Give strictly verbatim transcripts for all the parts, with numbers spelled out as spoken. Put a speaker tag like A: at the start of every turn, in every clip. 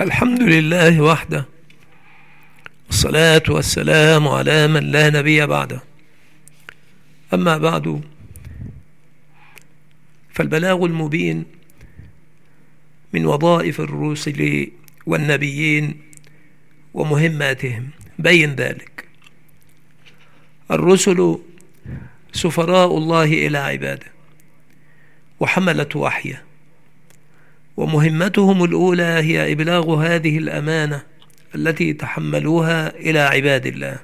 A: الحمد لله وحده، والصلاة والسلام على من لا نبي بعده. أما بعد، فالبلاغ المبين من وظائف الرسل والنبيين ومهماتهم. بين ذلك: الرسل سفراء الله إلى عباده وحملة وحيه، ومهمتهم الأولى هي إبلاغ هذه الأمانة التي تحملوها إلى عباد الله.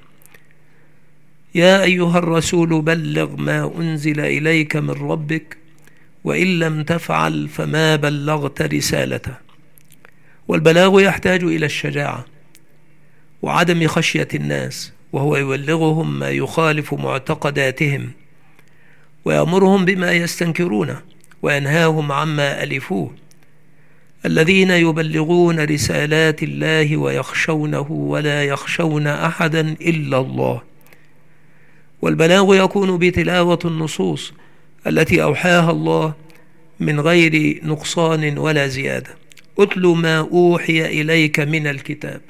A: يا أيها الرسول بلغ ما أنزل إليك من ربك وإن لم تفعل فما بلغت رسالته. والبلاغ يحتاج إلى الشجاعة وعدم خشية الناس، وهو يبلغهم ما يخالف معتقداتهم ويأمرهم بما يستنكرونه وينهاهم عما ألفوه. الذين يبلغون رسالات الله ويخشونه ولا يخشون أحدا إلا الله. والبلاغ يكون بتلاوة النصوص التي أوحاها الله من غير نقصان ولا زيادة. أتل ما أوحي إليك من الكتاب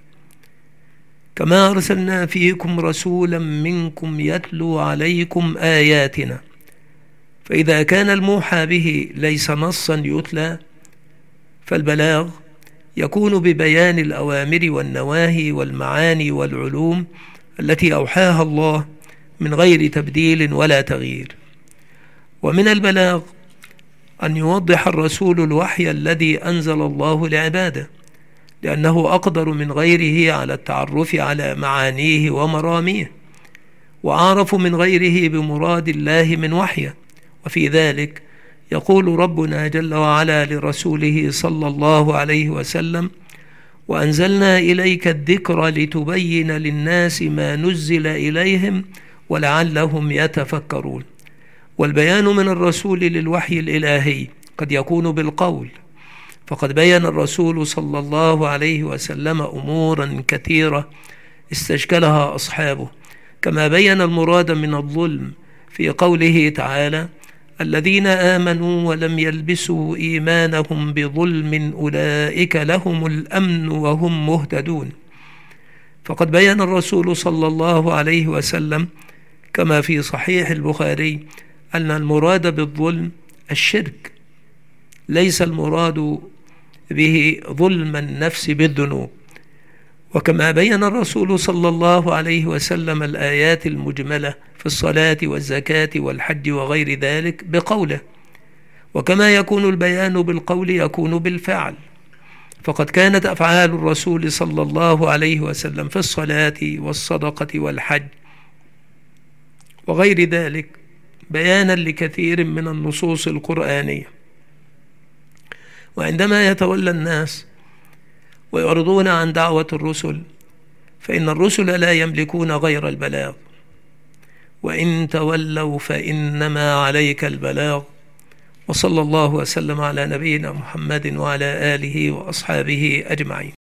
A: كما أرسلنا فيكم رسولا منكم يتلو عليكم آياتنا. فإذا كان الموحى به ليس نصا يتلى، فالبلاغ يكون ببيان الأوامر والنواهي والمعاني والعلوم التي أوحاها الله من غير تبديل ولا تغيير. ومن البلاغ أن يوضح الرسول الوحي الذي أنزل الله لعباده، لأنه أقدر من غيره على التعرف على معانيه ومراميه، وأعرف من غيره بمراد الله من وحيه. وفي ذلك يقول ربنا جل وعلا لرسوله صلى الله عليه وسلم: وأنزلنا إليك الذكر لتبين للناس ما نزل إليهم ولعلهم يتفكرون. والبيان من الرسول للوحي الإلهي قد يكون بالقول، فقد بين الرسول صلى الله عليه وسلم أمورا كثيرة استشكلها أصحابه، كما بين المراد من الظلم في قوله تعالى: الذين آمنوا ولم يلبسوا إيمانهم بظلم أولئك لهم الأمن وهم مهتدون. فقد بين الرسول صلى الله عليه وسلم كما في صحيح البخاري أن المراد بالظلم الشرك، ليس المراد به ظلم النفس بالذنوب. وكما بين الرسول صلى الله عليه وسلم الآيات المجملة في الصلاة والزكاة والحج وغير ذلك بقوله. وكما يكون البيان بالقول يكون بالفعل، فقد كانت أفعال الرسول صلى الله عليه وسلم في الصلاة والصدقة والحج وغير ذلك بيانا لكثير من النصوص القرآنية. وعندما يتولى الناس ويعرضون عن دعوة الرسل، فإن الرسل لا يملكون غير البلاغ، وإن تولوا فإنما عليك البلاغ. وصلى الله وسلم على نبينا محمد وعلى آله وأصحابه أجمعين.